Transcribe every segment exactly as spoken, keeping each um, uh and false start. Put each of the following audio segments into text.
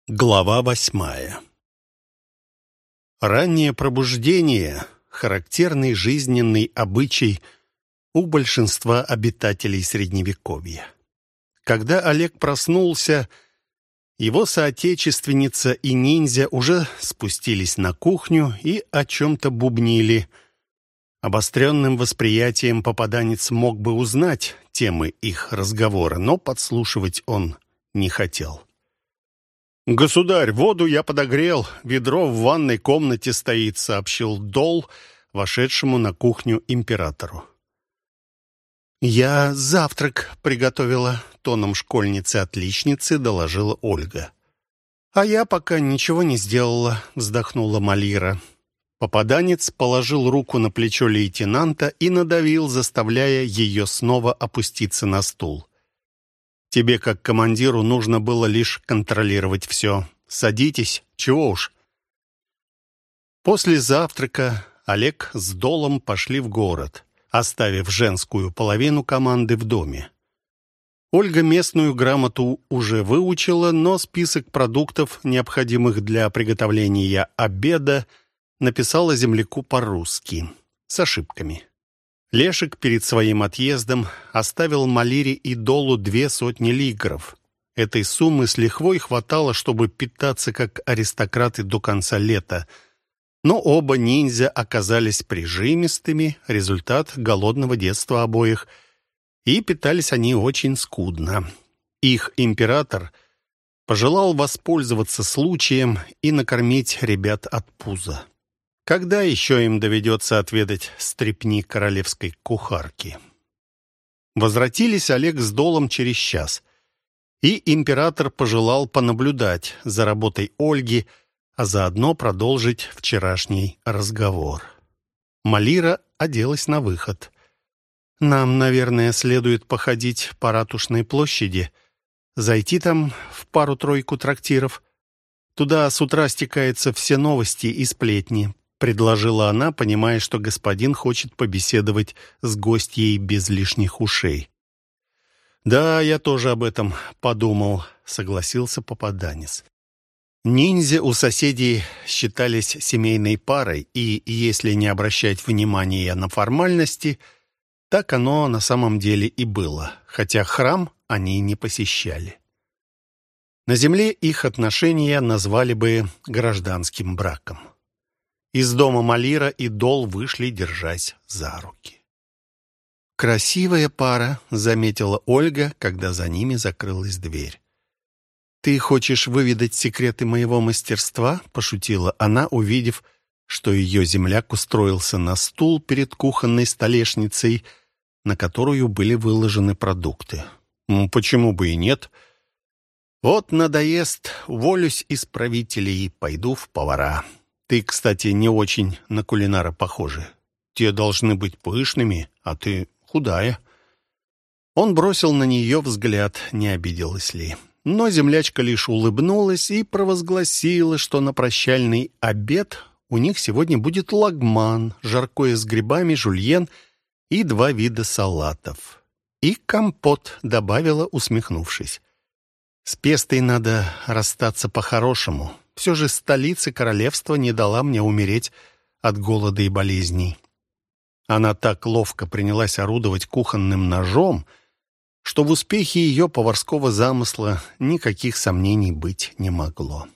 Глава восьмая. Раннее пробуждение — характерный жизненный обычай у большинства обитателей Средневековья. Когда Олег проснулся, его соотечественница и ниндзя уже спустились на кухню и о чем-то бубнили. Обостренным восприятием попаданец мог бы узнать темы их разговора, но подслушивать он не хотел. «Государь, воду я подогрел, ведро в ванной комнате стоит», — сообщил Дол, вошедшему на кухню императору. «Я завтрак приготовила», — тоном школьницы-отличницы доложила Ольга. «А я пока ничего не сделала», — вздохнула Малира. Попаданец положил руку на плечо лейтенанта и надавил, заставляя ее снова опуститься на стул. «Тебе, как командиру, нужно было лишь контролировать все. Садитесь, чего уж». После завтрака Олег с Долом пошли в город, оставив женскую половину команды в доме. Ольга местную грамоту уже выучила, но список продуктов, необходимых для приготовления обеда, написала земляку по-русски, с ошибками. Лешек перед своим отъездом оставил Малире и Долу две сотни лигров. Этой суммы с лихвой хватало, чтобы питаться как аристократы до конца лета. Но оба ниндзя оказались прижимистыми, результат голодного детства обоих, и питались они очень скудно. Их император пожелал воспользоваться случаем и накормить ребят от пуза. Когда еще им доведется отведать стряпни королевской кухарки? Возвратились Олег с Долом через час, и император пожелал понаблюдать за работой Ольги, а заодно продолжить вчерашний разговор. Малира оделась на выход. «Нам, наверное, следует походить по Ратушной площади, зайти там в пару-тройку трактиров. Туда с утра стекаются все новости и сплетни», — предложила она, понимая, что господин хочет побеседовать с гостьей без лишних ушей. «Да, я тоже об этом подумал», — согласился попаданец. Ниндзя у соседей считались семейной парой, и если не обращать внимания на формальности, так оно на самом деле и было, хотя храм они не посещали. На земле их отношения назвали бы гражданским браком. Из дома Малира и Дол вышли, держась за руки. «Красивая пара», — заметила Ольга, когда за ними закрылась дверь. «Ты хочешь выведать секреты моего мастерства?» — пошутила она, увидев, что ее земляк устроился на стул перед кухонной столешницей, на которую были выложены продукты. «Ну, почему бы и нет? Вот надоест, уволюсь из правителей и пойду в повара. Ты, кстати, не очень на кулинара похожа. Те должны быть пышными, а ты худая». Он бросил на нее взгляд, не обиделась ли. Но землячка лишь улыбнулась и провозгласила, что на прощальный обед у них сегодня будет лагман, жаркое с грибами, жульен и два вида салатов. «И компот», — добавила, усмехнувшись. «С Пестой надо расстаться по-хорошему. Все же столица королевства не дала мне умереть от голода и болезней». Она так ловко принялась орудовать кухонным ножом, что в успехе ее поварского замысла никаких сомнений быть не могло.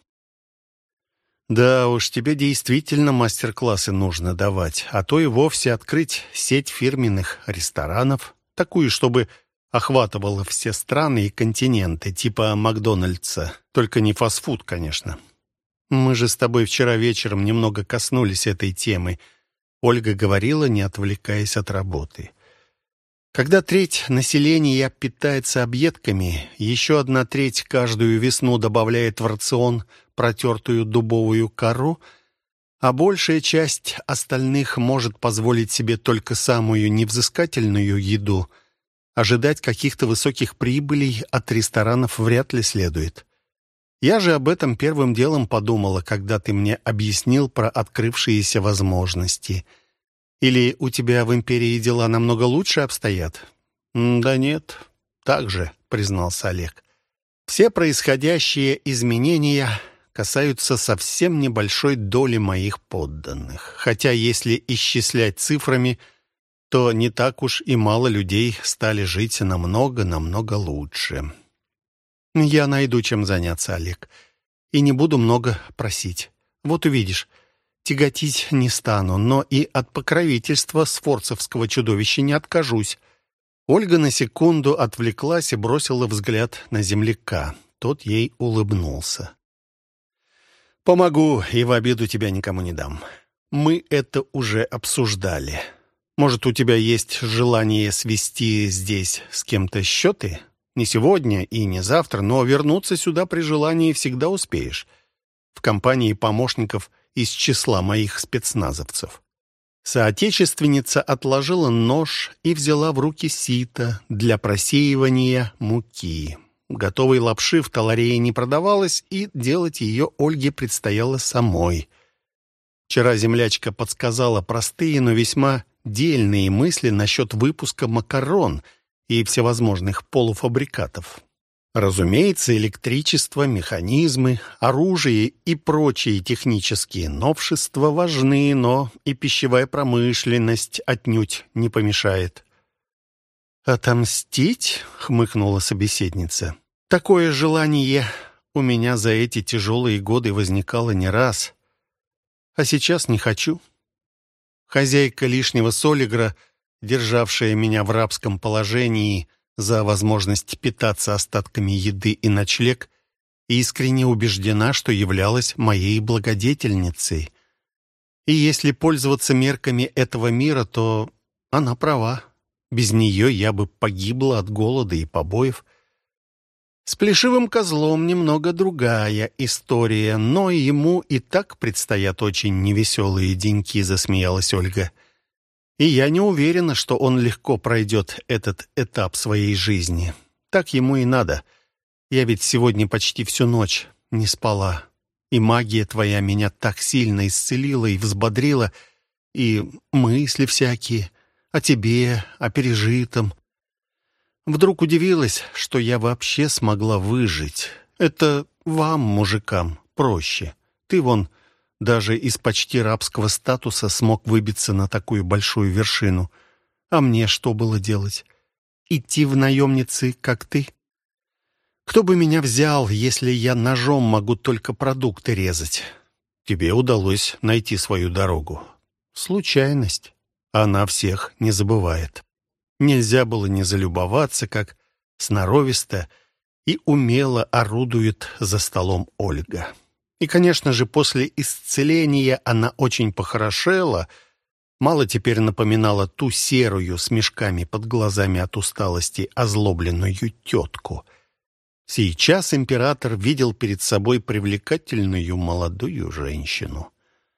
«Да уж, тебе действительно мастер-классы нужно давать, а то и вовсе открыть сеть фирменных ресторанов, такую, чтобы охватывала все страны и континенты, типа Макдональдса, только не фастфуд, конечно. Мы же с тобой вчера вечером немного коснулись этой темы», — Ольга говорила, не отвлекаясь от работы. «Когда треть населения питается объедками, еще одна треть каждую весну добавляет в рацион протертую дубовую кору, а большая часть остальных может позволить себе только самую невзыскательную еду, ожидать каких-то высоких прибылей от ресторанов вряд ли следует. Я же об этом первым делом подумала, когда ты мне объяснил про открывшиеся возможности. Или у тебя в империи дела намного лучше обстоят?» «Да нет, так же», — признался Олег. Все происходящие изменения касаются совсем небольшой доли моих подданных. Хотя, если исчислять цифрами, то не так уж и мало людей стали жить намного-намного лучше. Я найду чем заняться, Олег, и не буду много просить. Вот увидишь, тяготить не стану, но и от покровительства сфорцевского чудовища не откажусь. Ольга на секунду отвлеклась и бросила взгляд на земляка. Тот ей улыбнулся. «Помогу и в обиду тебя никому не дам. Мы это уже обсуждали. Может, у тебя есть желание свести здесь с кем-то счеты? Не сегодня и не завтра, но вернуться сюда при желании всегда успеешь. В компании помощников из числа моих спецназовцев». Соотечественница отложила нож и взяла в руки сито для просеивания муки. Готовой лапши в Таларее не продавалось, и делать ее Ольге предстояло самой. Вчера землячка подсказала простые, но весьма дельные мысли насчет выпуска макарон и всевозможных полуфабрикатов. Разумеется, электричество, механизмы, оружие и прочие технические новшества важны, но и пищевая промышленность отнюдь не помешает. «Отомстить?» — хмыкнула собеседница. «Такое желание у меня за эти тяжелые годы возникало не раз. А сейчас не хочу. Хозяйка лишнего солигра, державшая меня в рабском положении за возможность питаться остатками еды и ночлег, искренне убеждена, что являлась моей благодетельницей. И если пользоваться мерками этого мира, то она права. Без нее я бы погибла от голода и побоев. С плешивым козлом немного другая история, но ему и так предстоят очень невеселые деньки», — засмеялась Ольга. «И я не уверена, что он легко пройдет этот этап своей жизни. Так ему и надо. Я ведь сегодня почти всю ночь не спала. И магия твоя меня так сильно исцелила и взбодрила, и мысли всякие о тебе, о пережитом. Вдруг удивилась, что я вообще смогла выжить. Это вам, мужикам, проще. Ты вон даже из почти рабского статуса смог выбиться на такую большую вершину. А мне что было делать? Идти в наемницы, как ты? Кто бы меня взял, если я ножом могу только продукты резать? Тебе удалось найти свою дорогу. Случайность. Она всех не забывает. Нельзя было не залюбоваться, как сноровисто и умело орудует за столом Ольга. И, конечно же, после исцеления она очень похорошела, мало теперь напоминала ту серую с мешками под глазами от усталости озлобленную тетку. Сейчас император видел перед собой привлекательную молодую женщину.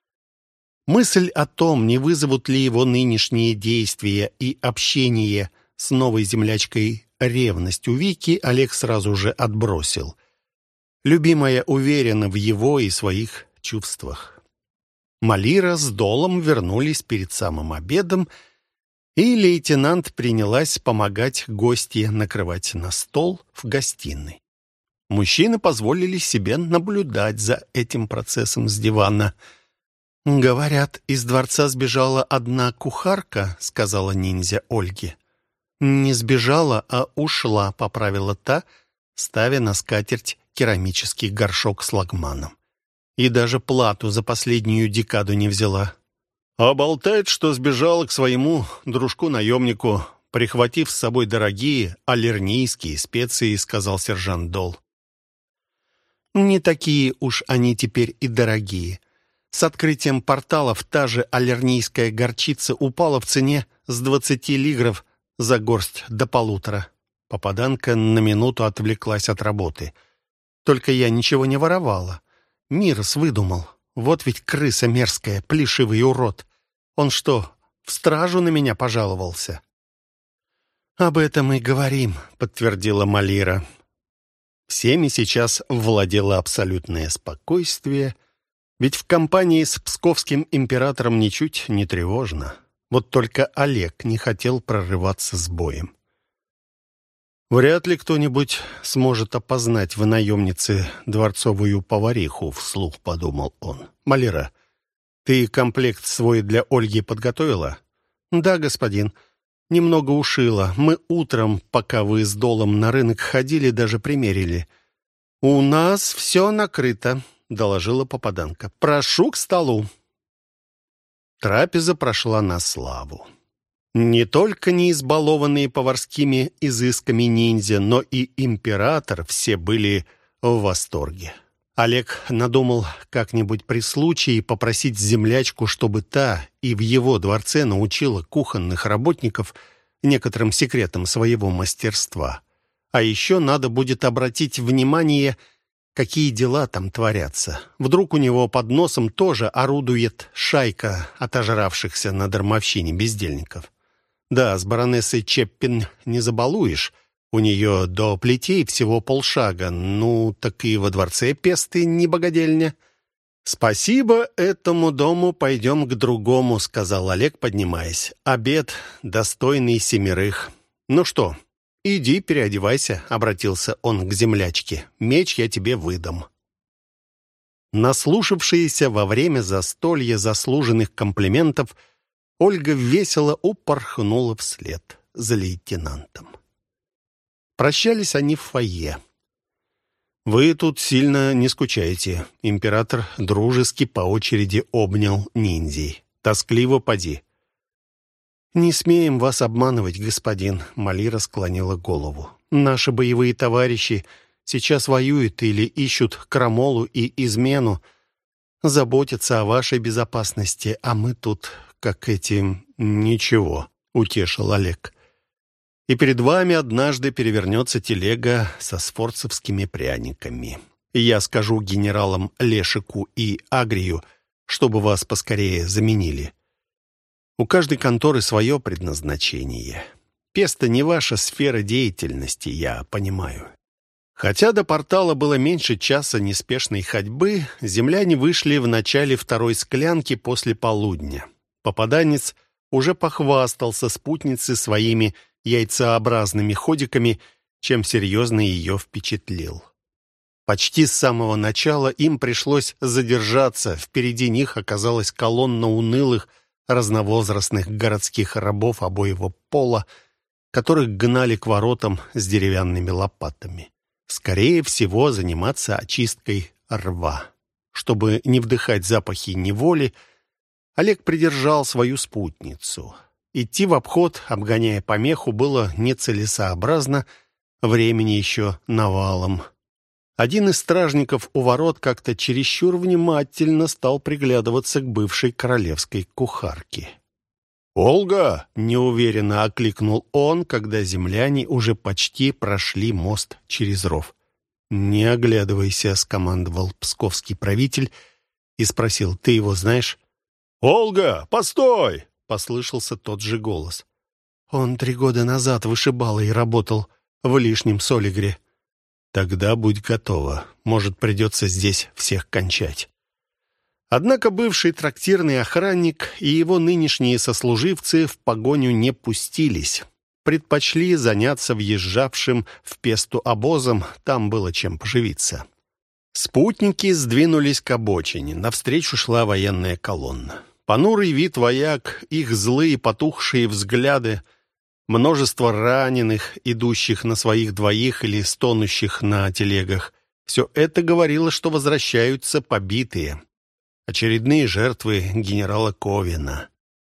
Мысль о том, не вызовут ли его нынешние действия и общение с новой землячкой ревность у Вики, Олег сразу же отбросил. Любимая уверена в его и своих чувствах. Малира с Долом вернулись перед самым обедом, и лейтенант принялась помогать гостье накрывать на стол в гостиной. Мужчины позволили себе наблюдать за этим процессом с дивана. «Говорят, из дворца сбежала одна кухарка», — сказала ниндзя Ольге. «Не сбежала, а ушла», — поправила та, ставя на скатерть керамический горшок с лагманом. И даже плату за последнюю декаду не взяла. А болтает, что сбежала к своему дружку-наемнику, прихватив с собой дорогие алернийские специи, сказал сержант Дол. Не такие уж они теперь и дорогие. С открытием порталов та же алернийская горчица упала в цене с двадцати лигров за горсть до полутора. Попаданка на минуту отвлеклась от работы. Только я ничего не воровала. Мирос выдумал. Вот ведь крыса мерзкая, плешивый урод. Он что, в стражу на меня пожаловался? «Об этом и говорим», — подтвердила Малира. Всеми сейчас владело абсолютное спокойствие, ведь в компании с псковским императором ничуть не тревожно. Вот только Олег не хотел прорываться с боем. «Вряд ли кто-нибудь сможет опознать в наемнице дворцовую повариху», — вслух подумал он. «Малира, ты комплект свой для Ольги подготовила?» «Да, господин. Немного ушила. Мы утром, пока вы с Долом на рынок ходили, даже примерили». «У нас все накрыто», — доложила попаданка. «Прошу к столу». Трапеза прошла на славу. Не только не избалованные поварскими изысками ниндзя, но и император все были в восторге. Олег надумал как-нибудь при случае попросить землячку, чтобы та и в его дворце научила кухонных работников некоторым секретам своего мастерства. А еще надо будет обратить внимание, какие дела там творятся. Вдруг у него под носом тоже орудует шайка отожравшихся на дармовщине бездельников. Да, с баронессой Чеппин не забалуешь. У нее до плетей всего полшага. Ну, так и во дворце песты не богадельня. «Спасибо этому дому, пойдем к другому», — сказал Олег, поднимаясь. «Обед достойный семерых. Ну что, иди переодевайся», — обратился он к землячке. «Меч я тебе выдам». Наслушавшиеся во время застолья заслуженных комплиментов, Ольга весело упорхнула вслед за лейтенантом. Прощались они в фойе. «Вы тут сильно не скучаете». Император дружески по очереди обнял ниндзей. «Тоскливо поди». «Не смеем вас обманывать, господин», — Малира склонила голову. «Наши боевые товарищи сейчас воюют или ищут крамолу и измену, заботятся о вашей безопасности, а мы тут, как эти...» «Ничего», — утешил Олег. «И перед вами однажды перевернется телега со сфорцевскими пряниками. И я скажу генералам Лешику и Агрию, чтобы вас поскорее заменили. У каждой конторы свое предназначение. Песта не ваша сфера деятельности, я понимаю». Хотя до портала было меньше часа неспешной ходьбы, земляне вышли в начале второй склянки после полудня. Попаданец уже похвастался спутнице своими яйцеобразными ходиками, чем серьезно ее впечатлил. Почти с самого начала им пришлось задержаться. Впереди них оказалась колонна унылых, разновозрастных городских рабов обоего пола, которых гнали к воротам с деревянными лопатами. Скорее всего, заниматься очисткой рва. Чтобы не вдыхать запахи неволи, Олег придержал свою спутницу. Идти в обход, обгоняя помеху, было нецелесообразно, времени еще навалом. Один из стражников у ворот как-то чересчур внимательно стал приглядываться к бывшей королевской кухарке. «Ольга!» — неуверенно окликнул он, когда земляне уже почти прошли мост через ров. «Не оглядывайся», — скомандовал псковский правитель и спросил: «Ты его знаешь?» «Ольга, постой!» — послышался тот же голос. «Он три года назад вышибалой работал в лишнем Солигре». «Тогда будь готова. Может, придется здесь всех кончать». Однако бывший трактирный охранник и его нынешние сослуживцы в погоню не пустились. Предпочли заняться въезжавшим в Песту обозом, там было чем поживиться. Спутники сдвинулись к обочине, навстречу шла военная колонна. Понурый вид вояк, их злые потухшие взгляды, множество раненых, идущих на своих двоих или стонущих на телегах. Все это говорило, что возвращаются побитые. Очередные жертвы генерала Ковина.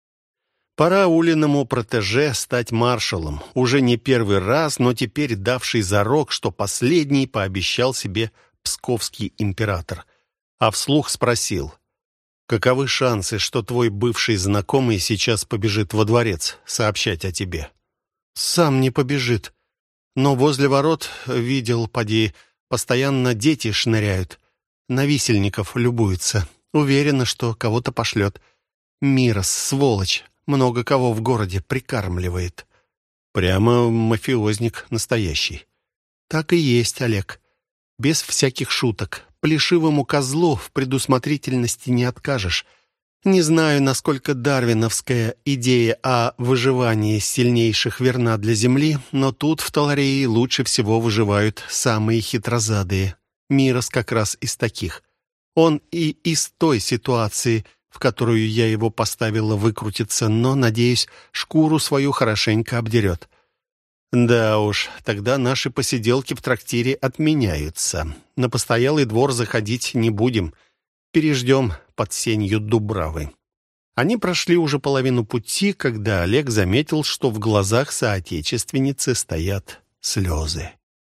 Пора Улиному протеже стать маршалом. Уже не первый раз, но теперь давший зарок, что последний пообещал себе псковский император. А вслух спросил: «Каковы шансы, что твой бывший знакомый сейчас побежит во дворец сообщать о тебе?» «Сам не побежит. Но возле ворот, видел, поди, постоянно дети шныряют. На висельников любуются. Уверена, что кого-то пошлет. Мирос, сволочь, много кого в городе прикармливает». «Прямо мафиозник настоящий». «Так и есть, Олег. Без всяких шуток. Плешивому козлу в предусмотрительности не откажешь. Не знаю, насколько дарвиновская идея о выживании сильнейших верна для Земли, но тут, в Таларее, лучше всего выживают самые хитрозадые. Мирос как раз из таких. Он и из той ситуации, в которую я его поставила, выкрутиться, но, надеюсь, шкуру свою хорошенько обдерет. Да уж, тогда наши посиделки в трактире отменяются. На постоялый двор заходить не будем. Переждем под сенью дубравы. Они прошли уже половину пути, когда Олег заметил, что в глазах соотечественницы стоят слезы.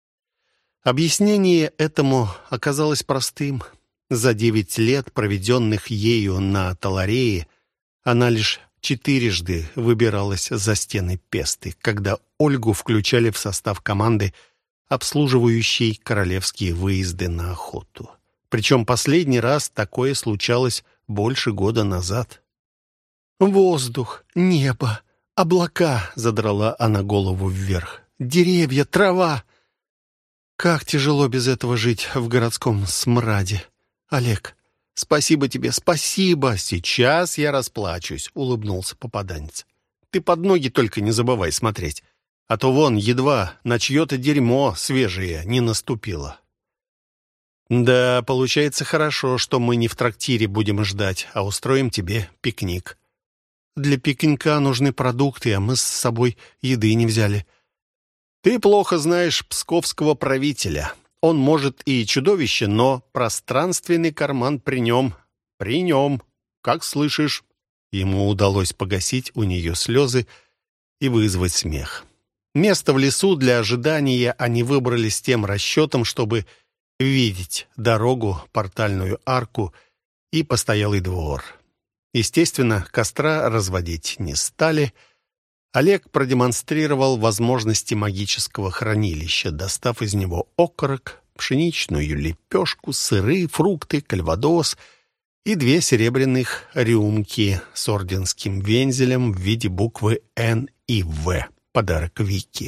Объяснение этому оказалось простым. За девять лет, проведенных ею на Таларее, она лишь четырежды выбиралась за стены Песты, когда Ольгу включали в состав команды, обслуживающей королевские выезды на охоту. Причем последний раз такое случалось больше года назад. «Воздух, небо, облака!» — задрала она голову вверх. «Деревья, трава! Как тяжело без этого жить в городском смраде! Олег, спасибо тебе, спасибо! Сейчас я расплачусь!» — улыбнулся попаданец. «Ты под ноги только не забывай смотреть, а то вон едва на чье-то дерьмо свежее не наступило». «Да, получается хорошо, что мы не в трактире будем ждать, а устроим тебе пикник. Для пикника нужны продукты, а мы с собой еды не взяли». «Ты плохо знаешь псковского правителя. Он, может, и чудовище, но пространственный карман при нем. При нем. Как слышишь?» Ему удалось погасить у нее слезы и вызвать смех. Место в лесу для ожидания они выбрали с тем расчетом, чтобы видеть дорогу, портальную арку и постоялый двор. Естественно, костра разводить не стали. Олег продемонстрировал возможности магического хранилища, достав из него окорок, пшеничную лепешку, сыры, фрукты, кальвадос и две серебряных рюмки с орденским вензелем в виде буквы «Н» и «В». Подарок Вики.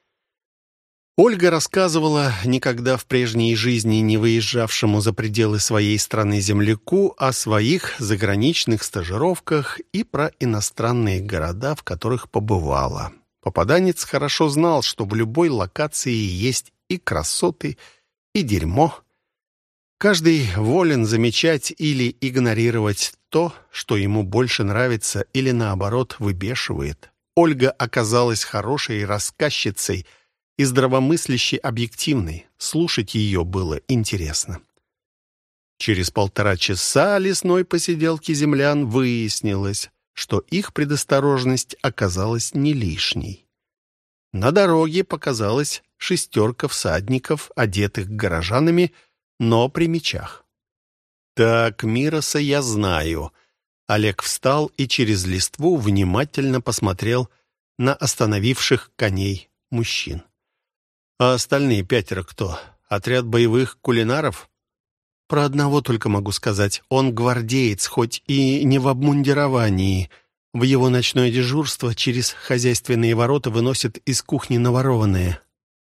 Ольга рассказывала никогда в прежней жизни не выезжавшему за пределы своей страны земляку о своих заграничных стажировках и про иностранные города, в которых побывала. Попаданец хорошо знал, что в любой локации есть и красоты, и дерьмо. Каждый волен замечать или игнорировать то, что ему больше нравится или, наоборот, выбешивает. Ольга оказалась хорошей рассказчицей и здравомыслящей объективной. Слушать ее было интересно. Через полтора часа лесной посиделки землян выяснилось, что их предосторожность оказалась не лишней. На дороге показалась шестерка всадников, одетых горожанами, но при мечах. «Так, Мироса я знаю». Олег встал и через листву внимательно посмотрел на остановивших коней мужчин. «А остальные пятеро кто? Отряд боевых кулинаров?» «Про одного только могу сказать. Он гвардеец, хоть и не в обмундировании. В его ночное дежурство через хозяйственные ворота выносят из кухни наворованное».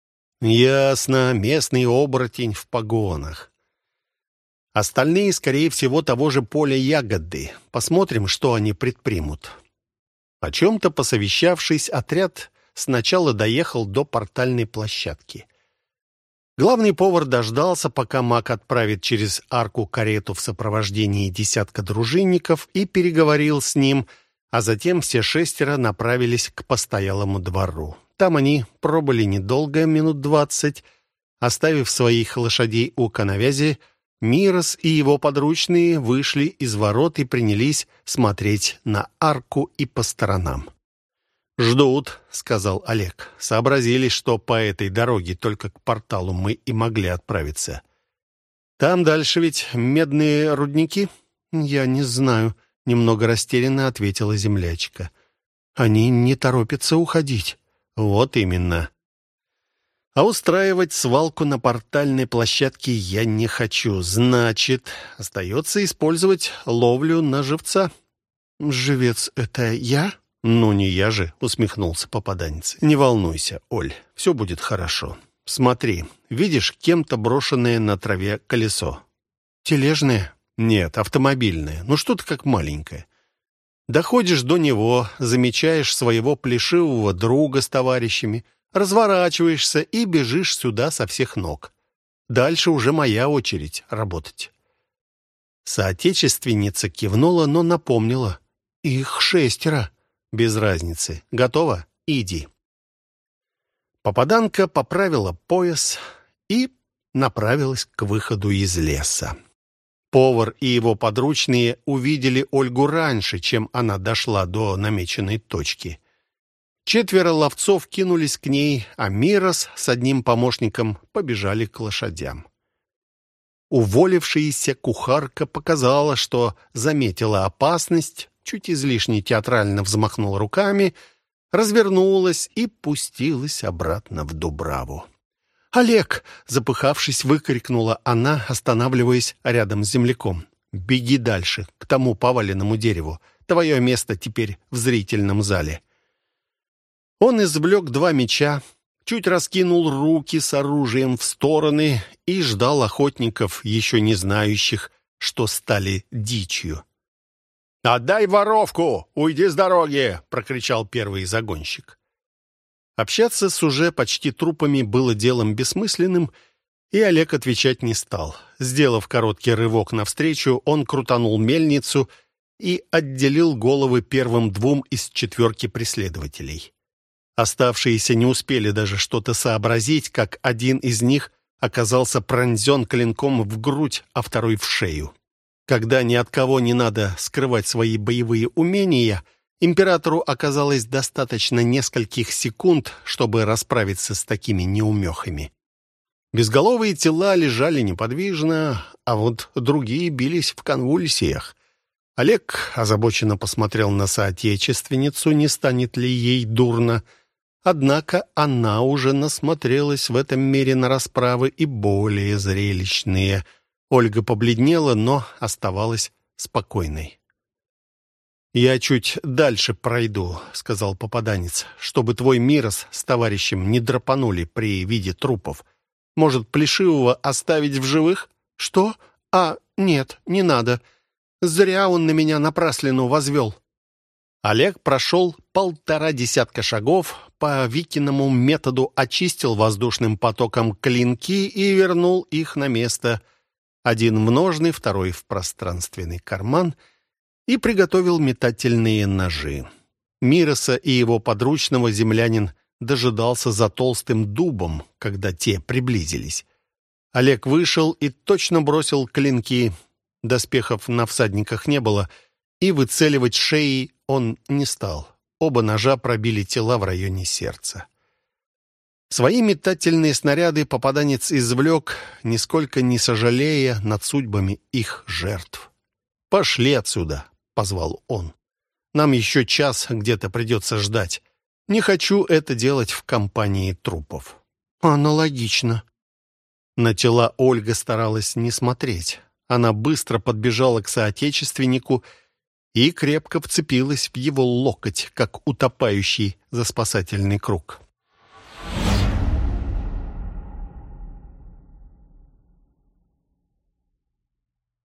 «Ясно. Местный оборотень в погонах. Остальные, скорее всего, того же поля ягоды. Посмотрим, что они предпримут». О чем-то посовещавшись, отряд сначала доехал до портальной площадки. Главный повар дождался, пока маг отправит через арку карету в сопровождении десятка дружинников, и переговорил с ним, а затем все шестеро направились к постоялому двору. Там они пробыли недолго, минут двадцать. Оставив своих лошадей у коновязи, Мирос и его подручные вышли из ворот и принялись смотреть на арку и по сторонам. «Ждут», — сказал Олег. «Сообразили, что по этой дороге только к порталу мы и могли отправиться. Там дальше ведь медные рудники?» «Я не знаю», — немного растерянно ответила землячка. «Они не торопятся уходить». «Вот именно. А устраивать свалку на портальной площадке я не хочу. Значит, остается использовать ловлю на живца». «Живец — это я?» «Ну, не я же», — усмехнулся попаданец. «Не волнуйся, Оль, все будет хорошо. Смотри, видишь кем-то брошенное на траве колесо?» «Тележное?» Нет, автомобильное. Ну что ты как маленькая. Доходишь до него, замечаешь своего плешивого друга с товарищами, разворачиваешься и бежишь сюда со всех ног. Дальше уже моя очередь работать. Соотечественница кивнула, но напомнила. Их шестеро. Без разницы. Готово? Иди. Попаданка поправила пояс и направилась к выходу из леса. Повар и его подручные увидели Ольгу раньше, чем она дошла до намеченной точки. Четверо ловцов кинулись к ней, а Мирос с одним помощником побежали к лошадям. Уволившаяся кухарка показала, что заметила опасность, чуть излишне театрально взмахнула руками, развернулась и пустилась обратно в Дубраву. «Олег!» — запыхавшись, выкрикнула она, останавливаясь рядом с земляком. «Беги дальше, к тому поваленному дереву. Твое место теперь в зрительном зале». Он извлек два меча, чуть раскинул руки с оружием в стороны и ждал охотников, еще не знающих, что стали дичью. «Отдай воровку! Уйди с дороги!» — прокричал первый загонщик. Общаться с уже почти трупами было делом бессмысленным, и Олег отвечать не стал. Сделав короткий рывок навстречу, он крутанул мельницу и отделил головы первым двум из четверки преследователей. Оставшиеся не успели даже что-то сообразить, как один из них оказался пронзен клинком в грудь, а второй в шею. Когда ни от кого не надо скрывать свои боевые умения, императору оказалось достаточно нескольких секунд, чтобы расправиться с такими неумехами. Безголовые тела лежали неподвижно, а вот другие бились в конвульсиях. Олег озабоченно посмотрел на соотечественницу, не станет ли ей дурно. Однако она уже насмотрелась в этом мире на расправы и более зрелищные. Ольга побледнела, но оставалась спокойной. «Я чуть дальше пройду», — сказал попаданец, «чтобы твой Мирос с товарищем не драпанули при виде трупов. Может, Плешивого оставить в живых?» «Что? А, нет, не надо. Зря он на меня напраслину возвел». Олег прошел полтора десятка шагов, по Викиному методу очистил воздушным потоком клинки и вернул их на место. Один в ножны, второй в пространственный карман, и приготовил метательные ножи. Мироса и его подручного землянин дожидался за толстым дубом, когда те приблизились. Олег вышел и точно бросил клинки. Доспехов на всадниках не было, и выцеливать шеи он не стал. Оба ножа пробили тела в районе сердца. Свои метательные снаряды попаданец извлек, нисколько не сожалея над судьбами их жертв. «Пошли отсюда», — позвал он. «Нам еще час где-то придется ждать. Не хочу это делать в компании трупов». «Аналогично». На тела Ольга старалась не смотреть. Она быстро подбежала к соотечественнику и крепко вцепилась в его локоть, как утопающий за спасательный круг.